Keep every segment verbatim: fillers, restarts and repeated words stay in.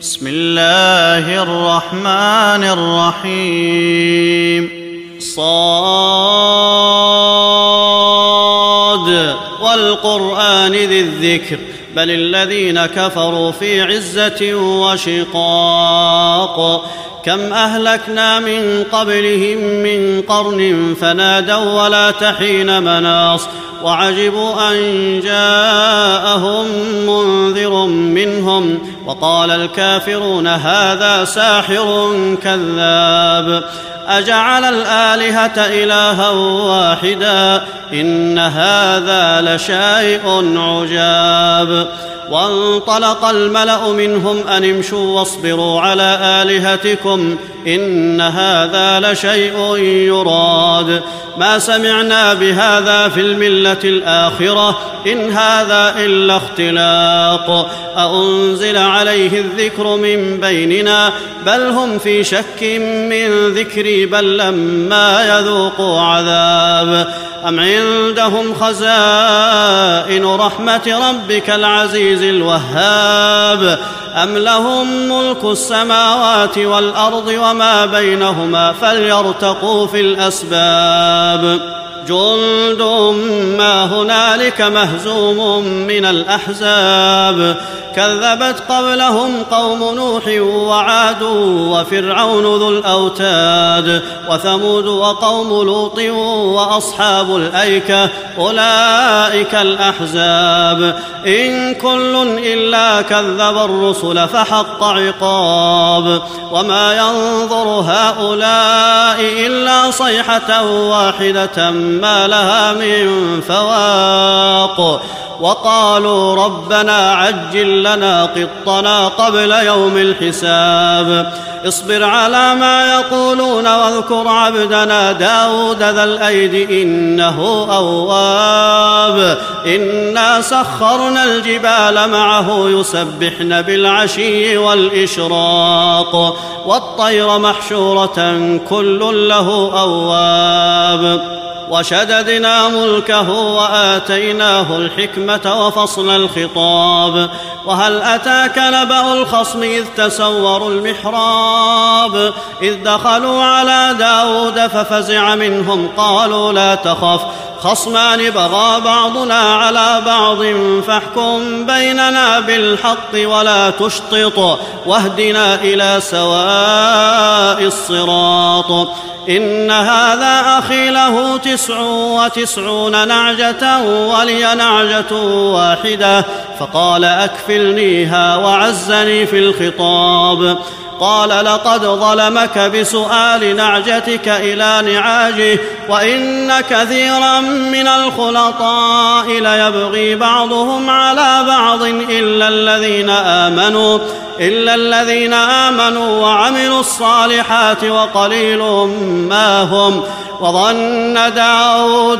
بسم الله الرحمن الرحيم. صاد والقرآن ذي الذكر بل الذين كفروا في عزة وشقاق. كم أهلكنا من قبلهم من قرن فنادوا ولا تحين مناص وعجبوا أن جاءهم منذر منهم وقال الكافرون هذا ساحر كذاب. أجعل الآلهة إلها واحدا إن هذا لشيء عجاب. وانطلق الملأ منهم أن امشوا واصبروا على آلهتكم إن هذا لشيء يراد ما سمعنا بهذا في الملة الآخرة إن هذا إلا اختلاق أأنزل عليه الذكر من بيننا بل هم في شك من ذكري بل لما يذوقوا عذاب. أم عندهم خزائن رحمة ربك العزيز الوهاب أم لهم ملك السماوات والأرض وما بينهما فليرتقوا في الأسباب. جند ما هنالك مهزوم من الأحزاب كذبت قبلهم قوم نوح وعاد وفرعون ذو الأوتاد وثمود وقوم لوط وأصحاب الأيكة أولئك الأحزاب إن كل إلا كذب الرسل فحق عقاب. وما ينظر هؤلاء إلا صيحة واحدة ما لها من فواق. وقالوا ربنا عجل لنا قطنا قبل يوم الحساب. اصبر على ما يقولون واذكر عبدنا داود ذا الأيد إنه أواب. إنا سخرنا الجبال معه يسبحن بالعشي والإشراق والطير محشورة كل له أواب. وشددنا ملكه وآتيناه الحكمة وفصل الخطاب. وهل أتاك نبأ الخصم إذ تسوروا المحراب إذ دخلوا على داود ففزع منهم قالوا لا تخف خصمان بغى بعضنا على بعض فاحكم بيننا بالحق ولا تشطط واهدنا إلى سواء الصراط. إن هذا أخي له تسع وتسعون نعجة ولي نعجة واحدة فقال أكفلنيها وعزني في الخطاب. قال لقد ظلمك بسؤال نعجتك إلى نعاجه وإن كثيرا من الخلطاء ليبغي بعضهم على بعض إلا الذين آمنوا إلا الذين آمنوا وعملوا الصالحات وقليل ما هم. وظن داود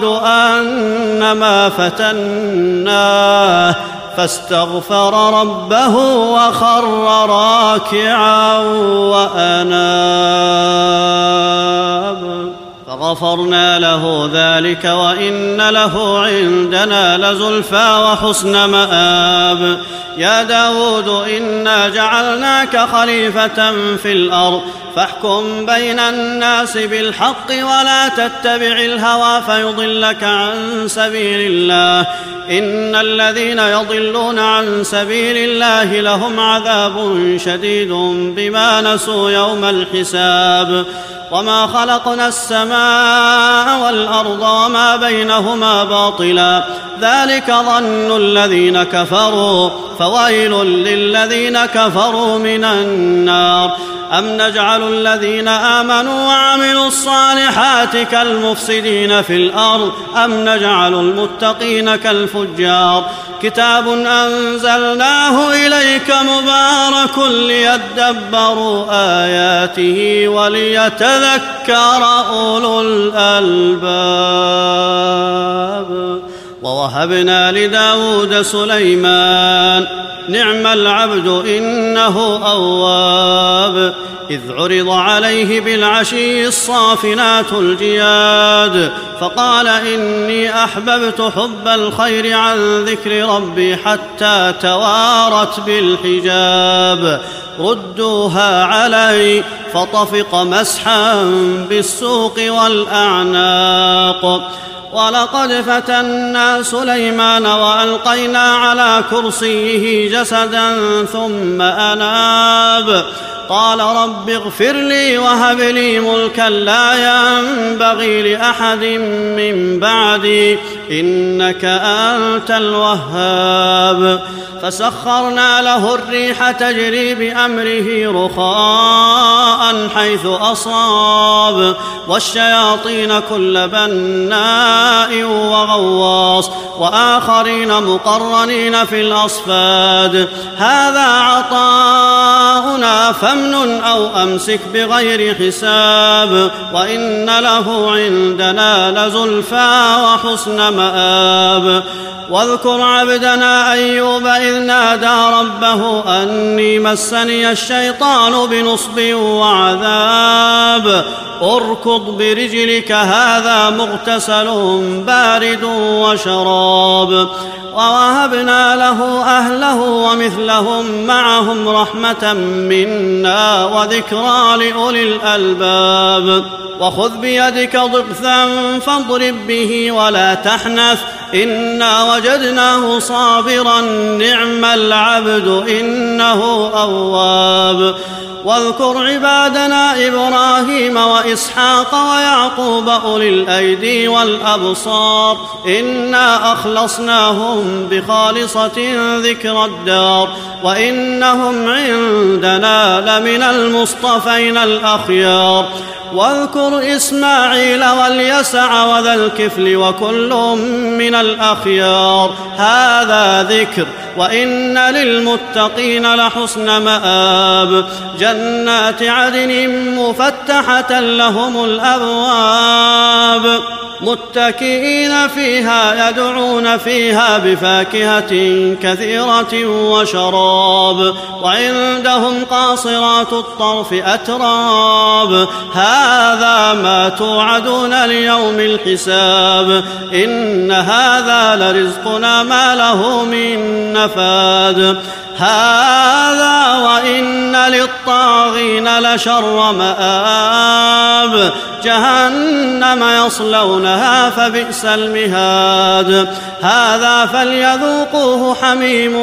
أنما فتناه فاستغفر ربه وخر راكعا وأناب فغفرنا له ذلك وإن له عندنا لزلفى وحسن مآب. يا داود إنا جعلناك خليفة في الأرض فاحكم بين الناس بالحق ولا تتبع الهوى فيضلك عن سبيل الله إن الذين يضلون عن سبيل الله لهم عذاب شديد بما نسوا يوم الحساب. وما خلقنا السماء والأرض وما بينهما باطلا ذلك ظن الذين كفروا فويل للذين كفروا من النار. أم نجعل الذين آمنوا وعملوا الصالحات كالمفسدين في الأرض أم نجعل المتقين كالفجار. كتاب أنزلناه إليك مبارك ليدبروا آياته وليتذكر أولو الألباب. ووهبنا لداود سليمان نعم العبد إنه أواب. إذ عرض عليه بالعشي الصافنات الجياد فقال إني أحببت حب الخير عن ذكر ربي حتى توارت بالحجاب ردوها علي، فطفق مسحا بالسوق والأعناق. ولقد فتنا سليمان وألقينا على كرسيه جسدا ثم أناب، قال رب اغفر لي وهب لي ملكا لا ينبغي لأحد من بعدي إنك أنت الوهاب. فسخرنا له الريح تجري بأمره رخاء حيث أصاب، والشياطين كل بناء وغواص، وآخرين مقرنين في الأصفاد. هذا عطاؤنا فامنن أو أمسك بغير حساب، وإن له عندنا لزلفى وحسن مآب. واذكر عبدنا أيوب إذ نادى ربه أني مسني الشيطان بنصب وعذاب، اركض برجلك هذا مغتسل بارد وشراب. ووهبنا له أهله ومثلهم معهم رحمة منا وذكرى لأولي الألباب. وخذ بيدك ضغثا فاضرب به ولا تحنث إنا وجدناه صابرا نعم العبد إنه أواب. واذكر عبادنا إبراهيم وإسحاق ويعقوب أولي الأيدي والأبصار إنا أخلصناهم بخالصة ذكر الدار وإنهم عندنا لمن المصطفين الأخيار. واذكر إسماعيل واليسع وذا الكفل وكل من الأخيار هذا ذكر وإن للمتقين لحسن مآب. جنات عدن مفتحة لهم الأبواب متكئين فيها يدعون فيها بفاكهة كثيرة وشراب. وعندهم قاصرات الطرف أتراب هذا ما توعدون ليوم الحساب إن هذا لرزقنا ما له من نفاد. هذا وإن للطاغين لشر مآب جهنم يصلونها فبئس المهاد. هذا فليذوقوه حميم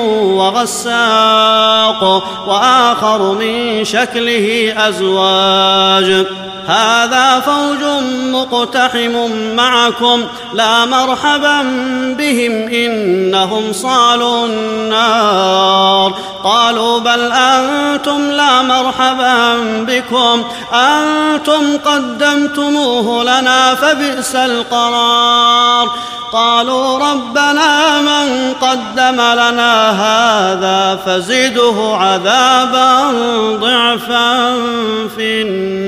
وغساق وآخر من شكله أزواج. هذا فوج مقتحم معكم لا مرحبا بهم إنهم صالوا النار. قالوا بل أنتم لا مرحبا بكم أنتم قدمتموه لنا فبئس القرار. قالوا ربنا من قدم لنا هذا فزده عذابا ضعفا في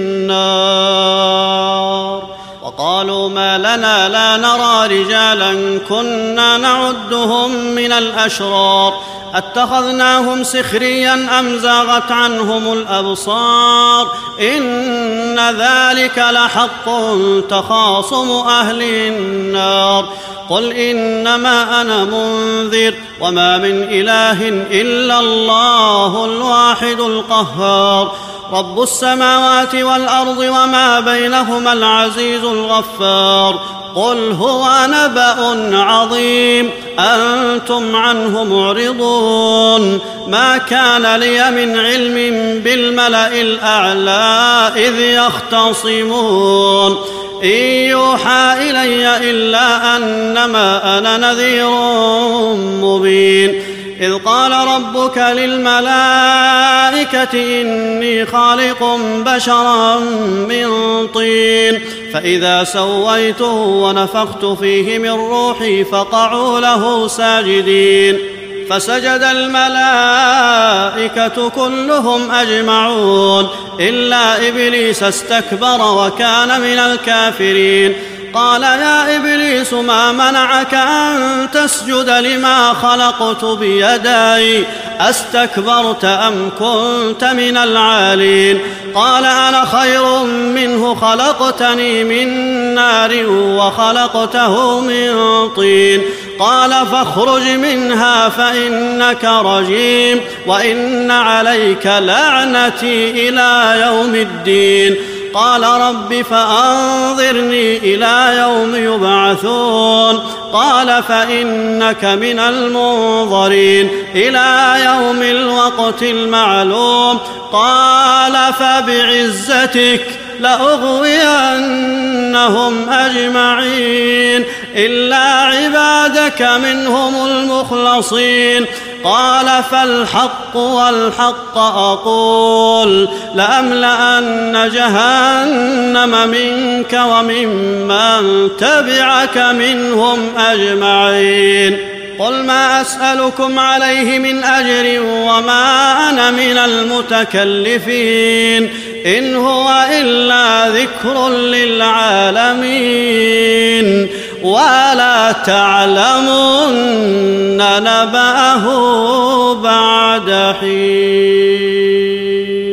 النار. وقالوا ما لنا لا نرى رجالا كنا نعدهم من الأشرار أتخذناهم سخريا أم زاغت عنهم الأبصار إن ذلك لحق تخاصم أهل النار. قل إنما أنا منذر وما من إله إلا الله الواحد القهار رب السماوات والأرض وما بينهما العزيز الغفار. قل هو نبأ عظيم أنتم عنه معرضون. ما كان لي من علم بالملأ الأعلى إذ يختصمون إن يوحى إلي إلا أنما أنا نذير مبين. إذ قال ربك للملائكة إني خالق بشرا من طين فإذا سويته ونفخت فيه من روحي فقعوا له ساجدين. فسجد الملائكة كلهم أجمعون إلا إبليس استكبر وكان من الكافرين. قال يا إبليس ما منعك أن تسجد لما خلقت بيدي أستكبرت أم كنت من العالين. قال أنا خير منه خلقتني من نار وخلقته من طين قال فاخرج منها فإنك رجيم وإن عليك لعنتي إلى يوم الدين قال رب فأنظرني إلى يوم يبعثون قال فإنك من المنظرين إلى يوم الوقت المعلوم قال فبعزتك لأغوينهم أجمعين إلا عبادك منهم المخلصين قال فالحق والحق أقول لأملأن جهنم منك وممن تبعك منهم أجمعين قل ما أسألكم عليه من أجر وما أنا من المتكلفين إن هو إلا ذكر للعالمين ولا تعلمن نبأه بعد حين.